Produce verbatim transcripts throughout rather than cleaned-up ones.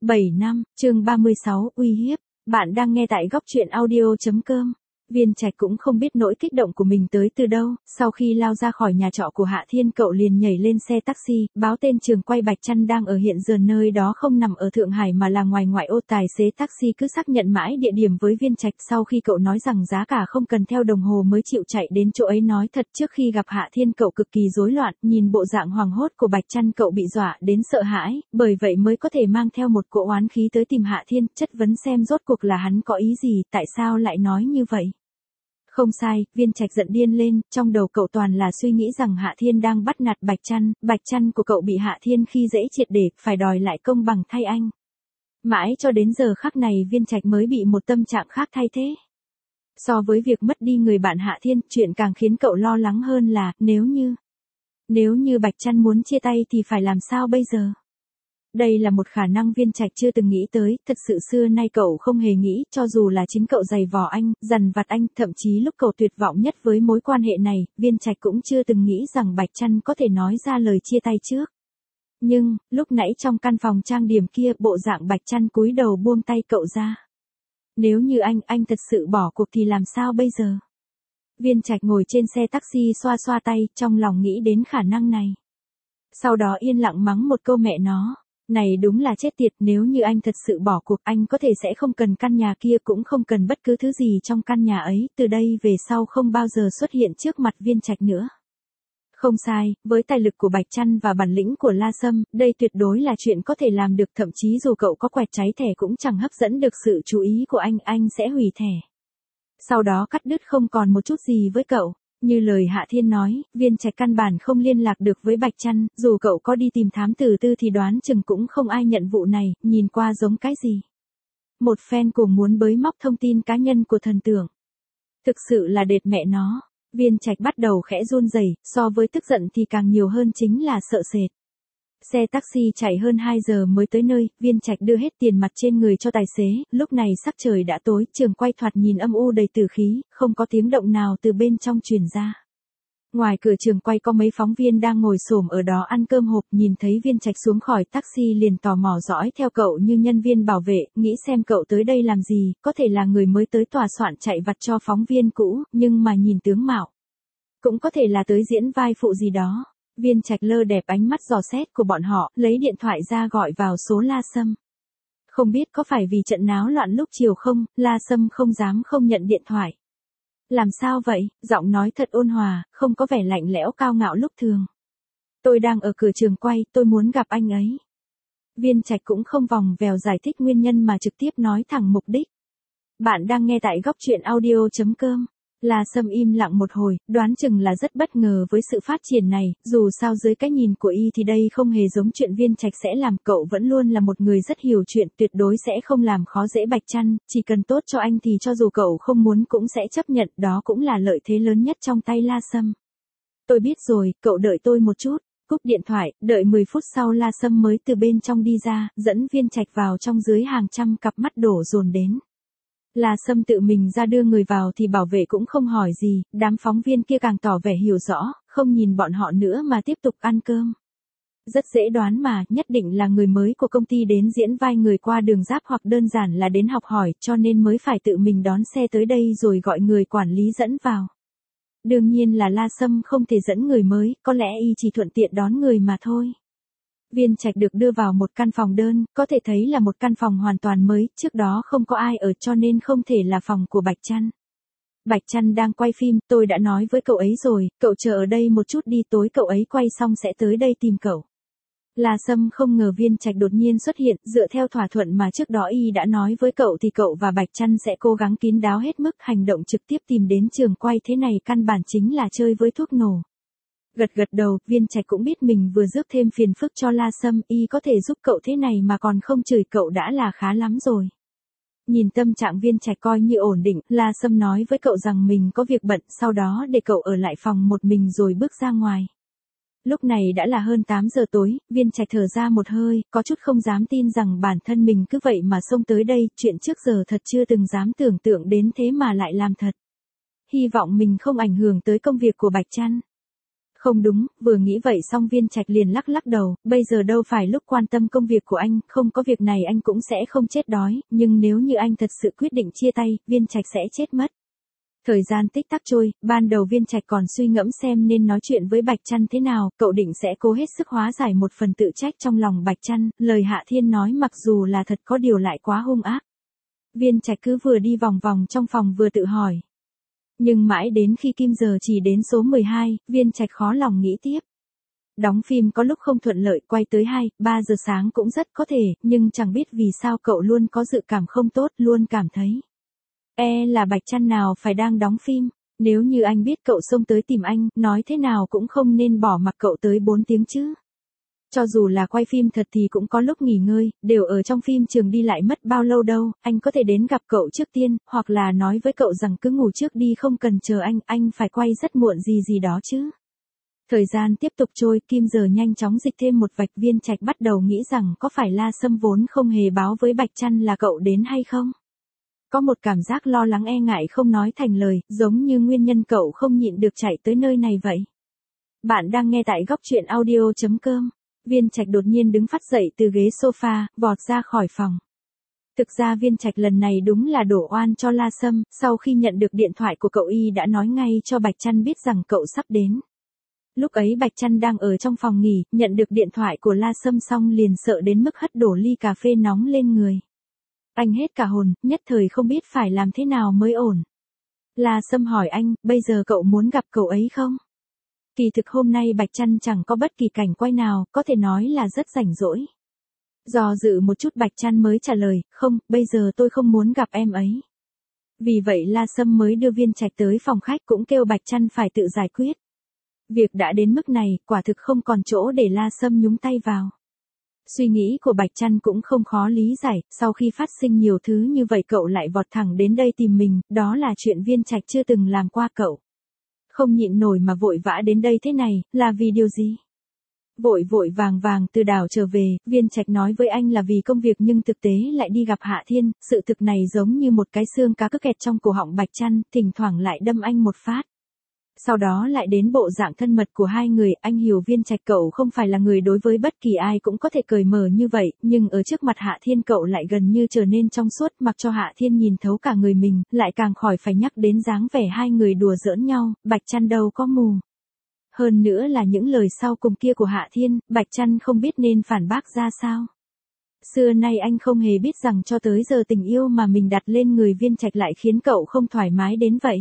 bảy năm, chương ba mươi sáu, uy hiếp. Bạn đang nghe tại góc truyện audio chấm com. Viên Trạch cũng không biết nỗi kích động của mình tới từ đâu, sau khi lao ra khỏi nhà trọ của Hạ Thiên cậu liền nhảy lên xe taxi, báo tên trường quay Bạch Trăn đang ở hiện giờ nơi đó không nằm ở Thượng Hải mà là ngoài ngoại ô. Tài xế taxi cứ xác nhận mãi địa điểm với Viên Trạch, sau khi cậu nói rằng giá cả không cần theo đồng hồ mới chịu chạy đến chỗ ấy. Nói thật, trước khi gặp Hạ Thiên cậu cực kỳ rối loạn, nhìn bộ dạng hoảng hốt của Bạch Trăn cậu bị dọa đến sợ hãi, bởi vậy mới có thể mang theo một cỗ oán khí tới tìm Hạ Thiên, chất vấn xem rốt cuộc là hắn có ý gì, tại sao lại nói như vậy. Không sai, Viên Trạch giận điên lên, trong đầu cậu toàn là suy nghĩ rằng Hạ Thiên đang bắt nạt Bạch Trăn, Bạch Trăn của cậu bị Hạ Thiên khi dễ triệt để, phải đòi lại công bằng thay anh. Mãi cho đến giờ khắc này Viên Trạch mới bị một tâm trạng khác thay thế. So với việc mất đi người bạn Hạ Thiên, chuyện càng khiến cậu lo lắng hơn là, nếu như... Nếu như Bạch Trăn muốn chia tay thì phải làm sao bây giờ? Đây là một khả năng Viên Trạch chưa từng nghĩ tới, thật sự xưa nay cậu không hề nghĩ, cho dù là chính cậu giày vò anh, dằn vặt anh, thậm chí lúc cậu tuyệt vọng nhất với mối quan hệ này, Viên Trạch cũng chưa từng nghĩ rằng Bạch Trăn có thể nói ra lời chia tay trước. Nhưng, lúc nãy trong căn phòng trang điểm kia, bộ dạng Bạch Trăn cúi đầu buông tay cậu ra. Nếu như anh, anh thật sự bỏ cuộc thì làm sao bây giờ? Viên Trạch ngồi trên xe taxi xoa xoa tay, trong lòng nghĩ đến khả năng này. Sau đó yên lặng mắng một câu mẹ nó. Này đúng là chết tiệt, nếu như anh thật sự bỏ cuộc, anh có thể sẽ không cần căn nhà kia, cũng không cần bất cứ thứ gì trong căn nhà ấy, từ đây về sau không bao giờ xuất hiện trước mặt Viên Trạch nữa. Không sai, với tài lực của Bạch Trăn và bản lĩnh của La Sâm, đây tuyệt đối là chuyện có thể làm được, thậm chí dù cậu có quẹt cháy thẻ cũng chẳng hấp dẫn được sự chú ý của anh, anh sẽ hủy thẻ. Sau đó cắt đứt không còn một chút gì với cậu. Như lời Hạ Thiên nói, Viên Trạch căn bản không liên lạc được với Bạch Trăn, dù cậu có đi tìm thám tử tư thì đoán chừng cũng không ai nhận vụ này, nhìn qua giống cái gì. Một fan cùng muốn bới móc thông tin cá nhân của thần tượng. Thực sự là đệt mẹ nó. Viên Trạch bắt đầu khẽ run rẩy, so với tức giận thì càng nhiều hơn chính là sợ sệt. Xe taxi chạy hơn hai giờ mới tới nơi, Viên Trạch đưa hết tiền mặt trên người cho tài xế, lúc này sắc trời đã tối, trường quay thoạt nhìn âm u đầy tử khí, không có tiếng động nào từ bên trong truyền ra. Ngoài cửa trường quay có mấy phóng viên đang ngồi xổm ở đó ăn cơm hộp, nhìn thấy Viên Trạch xuống khỏi taxi liền tò mò dõi theo cậu như nhân viên bảo vệ, nghĩ xem cậu tới đây làm gì, có thể là người mới tới tòa soạn chạy vặt cho phóng viên cũ, nhưng mà nhìn tướng mạo. Cũng có thể là tới diễn vai phụ gì đó. Viên Trạch lơ đẹp ánh mắt dò xét của bọn họ, lấy điện thoại ra gọi vào số La Sâm. Không biết có phải vì trận náo loạn lúc chiều không, La Sâm không dám không nhận điện thoại. Làm sao vậy, giọng nói thật ôn hòa, không có vẻ lạnh lẽo cao ngạo lúc thường. Tôi đang ở cửa trường quay, tôi muốn gặp anh ấy. Viên Trạch cũng không vòng vèo giải thích nguyên nhân mà trực tiếp nói thẳng mục đích. Bạn đang nghe tại góc truyện audio chấm com. La Sâm im lặng một hồi, đoán chừng là rất bất ngờ với sự phát triển này, dù sao dưới cái nhìn của y thì đây không hề giống chuyện Viên Trạch sẽ làm, cậu vẫn luôn là một người rất hiểu chuyện, tuyệt đối sẽ không làm khó dễ Bạch Trăn, chỉ cần tốt cho anh thì cho dù cậu không muốn cũng sẽ chấp nhận, đó cũng là lợi thế lớn nhất trong tay La Sâm. Tôi biết rồi, cậu đợi tôi một chút. Cúp điện thoại, đợi mười phút sau La Sâm mới từ bên trong đi ra, dẫn Viên Trạch vào trong dưới hàng trăm cặp mắt đổ dồn đến. La Sâm tự mình ra đưa người vào thì bảo vệ cũng không hỏi gì, đám phóng viên kia càng tỏ vẻ hiểu rõ, không nhìn bọn họ nữa mà tiếp tục ăn cơm. Rất dễ đoán mà, nhất định là người mới của công ty đến diễn vai người qua đường giáp hoặc đơn giản là đến học hỏi, cho nên mới phải tự mình đón xe tới đây rồi gọi người quản lý dẫn vào. Đương nhiên là La Sâm không thể dẫn người mới, có lẽ y chỉ thuận tiện đón người mà thôi. Viên Trạch được đưa vào một căn phòng đơn, có thể thấy là một căn phòng hoàn toàn mới, trước đó không có ai ở cho nên không thể là phòng của Bạch Trăn. Bạch Trăn đang quay phim, tôi đã nói với cậu ấy rồi, cậu chờ ở đây một chút đi, tối cậu ấy quay xong sẽ tới đây tìm cậu. La Sâm không ngờ Viên Trạch đột nhiên xuất hiện, dựa theo thỏa thuận mà trước đó y đã nói với cậu thì cậu và Bạch Trăn sẽ cố gắng kín đáo hết mức, hành động trực tiếp tìm đến trường quay thế này căn bản chính là chơi với thuốc nổ. Gật gật đầu, Viên Trạch cũng biết mình vừa rước thêm phiền phức cho La Sâm, y có thể giúp cậu thế này mà còn không chửi cậu đã là khá lắm rồi. Nhìn tâm trạng Viên Trạch coi như ổn định, La Sâm nói với cậu rằng mình có việc bận, sau đó để cậu ở lại phòng một mình rồi bước ra ngoài. Lúc này đã là hơn tám giờ tối, Viên Trạch thở ra một hơi, có chút không dám tin rằng bản thân mình cứ vậy mà xông tới đây, chuyện trước giờ thật chưa từng dám tưởng tượng đến thế mà lại làm thật. Hy vọng mình không ảnh hưởng tới công việc của Bạch Trăn. Không đúng, vừa nghĩ vậy xong Viên Trạch liền lắc lắc đầu, bây giờ đâu phải lúc quan tâm công việc của anh, không có việc này anh cũng sẽ không chết đói, nhưng nếu như anh thật sự quyết định chia tay, Viên Trạch sẽ chết mất. Thời gian tích tắc trôi, ban đầu Viên Trạch còn suy ngẫm xem nên nói chuyện với Bạch Trăn thế nào, cậu định sẽ cố hết sức hóa giải một phần tự trách trong lòng Bạch Trăn, lời Hạ Thiên nói mặc dù là thật có điều lại quá hung ác. Viên Trạch cứ vừa đi vòng vòng trong phòng vừa tự hỏi. Nhưng mãi đến khi kim giờ chỉ đến số mười hai, Viên Trạch khó lòng nghĩ tiếp. Đóng phim có lúc không thuận lợi, quay tới hai, ba giờ sáng cũng rất có thể, nhưng chẳng biết vì sao cậu luôn có dự cảm không tốt, luôn cảm thấy. E là Bạch Trăn nào phải đang đóng phim, nếu như anh biết cậu xông tới tìm anh, nói thế nào cũng không nên bỏ mặc cậu tới bốn tiếng chứ. Cho dù là quay phim thật thì cũng có lúc nghỉ ngơi, đều ở trong phim trường đi lại mất bao lâu đâu, anh có thể đến gặp cậu trước tiên, hoặc là nói với cậu rằng cứ ngủ trước đi không cần chờ anh, anh phải quay rất muộn gì gì đó chứ. Thời gian tiếp tục trôi, kim giờ nhanh chóng dịch thêm một vạch. Viên Trạch bắt đầu nghĩ rằng có phải La Sâm vốn không hề báo với Bạch Trăn là cậu đến hay không? Có một cảm giác lo lắng e ngại không nói thành lời, giống như nguyên nhân cậu không nhịn được chạy tới nơi này vậy. Bạn đang nghe tại góc truyện audio chấm com. Viên Trạch đột nhiên đứng phắt dậy từ ghế sofa, vọt ra khỏi phòng. Thực ra Viên Trạch lần này đúng là đổ oan cho La Sâm, sau khi nhận được điện thoại của cậu y đã nói ngay cho Bạch Trăn biết rằng cậu sắp đến. Lúc ấy Bạch Trăn đang ở trong phòng nghỉ, nhận được điện thoại của La Sâm xong liền sợ đến mức hất đổ ly cà phê nóng lên người. Anh hết cả hồn, nhất thời không biết phải làm thế nào mới ổn. La Sâm hỏi anh, bây giờ cậu muốn gặp cậu ấy không? Kỳ thực hôm nay Bạch Trăn chẳng có bất kỳ cảnh quay nào, có thể nói là rất rảnh rỗi. Do dự một chút Bạch Trăn mới trả lời, không, bây giờ tôi không muốn gặp em ấy. Vì vậy La Sâm mới đưa Viên Trạch tới phòng khách cũng kêu Bạch Trăn phải tự giải quyết. Việc đã đến mức này, quả thực không còn chỗ để La Sâm nhúng tay vào. Suy nghĩ của Bạch Trăn cũng không khó lý giải, sau khi phát sinh nhiều thứ như vậy cậu lại vọt thẳng đến đây tìm mình, đó là chuyện Viên Trạch chưa từng làm qua cậu. Không nhịn nổi mà vội vã đến đây thế này, là vì điều gì? Vội vội vàng vàng từ đảo trở về, Viên Trạch nói với anh là vì công việc nhưng thực tế lại đi gặp Hạ Thiên, sự thực này giống như một cái xương cá cứ kẹt trong cổ họng Bạch Trăn, thỉnh thoảng lại đâm anh một phát. Sau đó lại đến bộ dạng thân mật của hai người, anh hiểu Viên Trạch cậu không phải là người đối với bất kỳ ai cũng có thể cởi mở như vậy, nhưng ở trước mặt Hạ Thiên cậu lại gần như trở nên trong suốt, mặc cho Hạ Thiên nhìn thấu cả người mình, lại càng khỏi phải nhắc đến dáng vẻ hai người đùa giỡn nhau, Bạch Trăn đâu có mù. Hơn nữa là những lời sau cùng kia của Hạ Thiên, Bạch Trăn không biết nên phản bác ra sao. Xưa nay anh không hề biết rằng cho tới giờ tình yêu mà mình đặt lên người Viên Trạch lại khiến cậu không thoải mái đến vậy.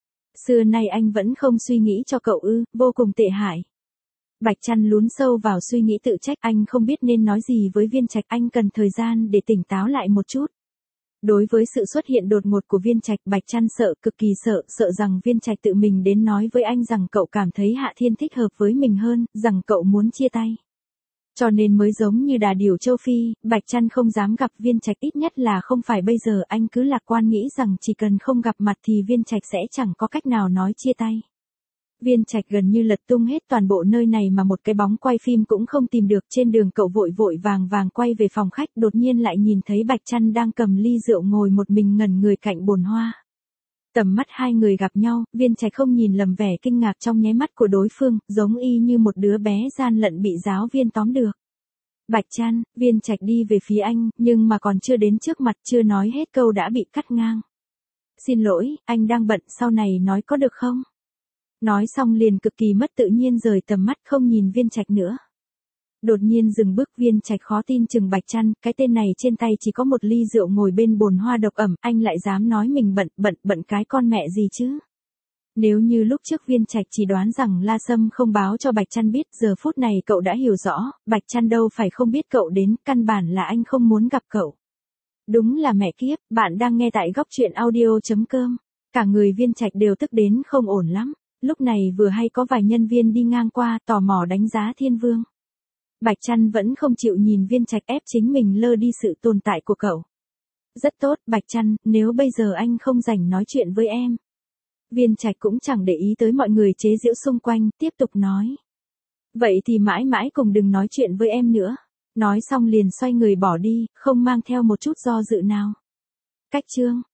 Xưa nay anh vẫn không suy nghĩ cho cậu ư, vô cùng tệ hại. Bạch Trăn lún sâu vào suy nghĩ tự trách, anh không biết nên nói gì với Viên Trạch, anh cần thời gian để tỉnh táo lại một chút. Đối với sự xuất hiện đột ngột của Viên Trạch, Bạch Trăn sợ, cực kỳ sợ, sợ rằng Viên Trạch tự mình đến nói với anh rằng cậu cảm thấy Hạ Thiên thích hợp với mình hơn, rằng cậu muốn chia tay. Cho nên mới giống như đà điểu châu Phi, Bạch Trăn không dám gặp Viên Trạch, ít nhất là không phải bây giờ, anh cứ lạc quan nghĩ rằng chỉ cần không gặp mặt thì Viên Trạch sẽ chẳng có cách nào nói chia tay. Viên Trạch gần như lật tung hết toàn bộ nơi này mà một cái bóng quay phim cũng không tìm được, trên đường cậu vội vội vàng vàng quay về phòng khách, đột nhiên lại nhìn thấy Bạch Trăn đang cầm ly rượu ngồi một mình ngẩn người cạnh bồn hoa. Tầm mắt hai người gặp nhau, Viên Trạch không nhìn lầm vẻ kinh ngạc trong nháy mắt của đối phương, giống y như một đứa bé gian lận bị giáo viên tóm được. Bạch Trăn, Viên Trạch đi về phía anh, nhưng mà còn chưa đến trước mặt, chưa nói hết câu đã bị cắt ngang. Xin lỗi, anh đang bận, sau này nói có được không? Nói xong liền cực kỳ mất tự nhiên rời tầm mắt không nhìn Viên Trạch nữa. Đột nhiên dừng bước, Viên Trạch khó tin chừng Bạch Trăn, cái tên này trên tay chỉ có một ly rượu ngồi bên bồn hoa độc ẩm, anh lại dám nói mình bận, bận, bận cái con mẹ gì chứ? Nếu như lúc trước Viên Trạch chỉ đoán rằng La Sâm không báo cho Bạch Trăn biết, giờ phút này cậu đã hiểu rõ, Bạch Trăn đâu phải không biết cậu đến, căn bản là anh không muốn gặp cậu. Đúng là mẹ kiếp, bạn đang nghe tại góc truyện audio chấm com. Cả người Viên Trạch đều tức đến không ổn lắm. Lúc này vừa hay có vài nhân viên đi ngang qua, tò mò đánh giá Thiên Vương. Bạch Trăn vẫn không chịu nhìn Viên Trạch, ép chính mình lơ đi sự tồn tại của cậu. Rất tốt, Bạch Trăn, nếu bây giờ anh không rảnh nói chuyện với em. Viên Trạch cũng chẳng để ý tới mọi người chế giễu xung quanh, tiếp tục nói. Vậy thì mãi mãi cùng đừng nói chuyện với em nữa. Nói xong liền xoay người bỏ đi, không mang theo một chút do dự nào. Cách chương.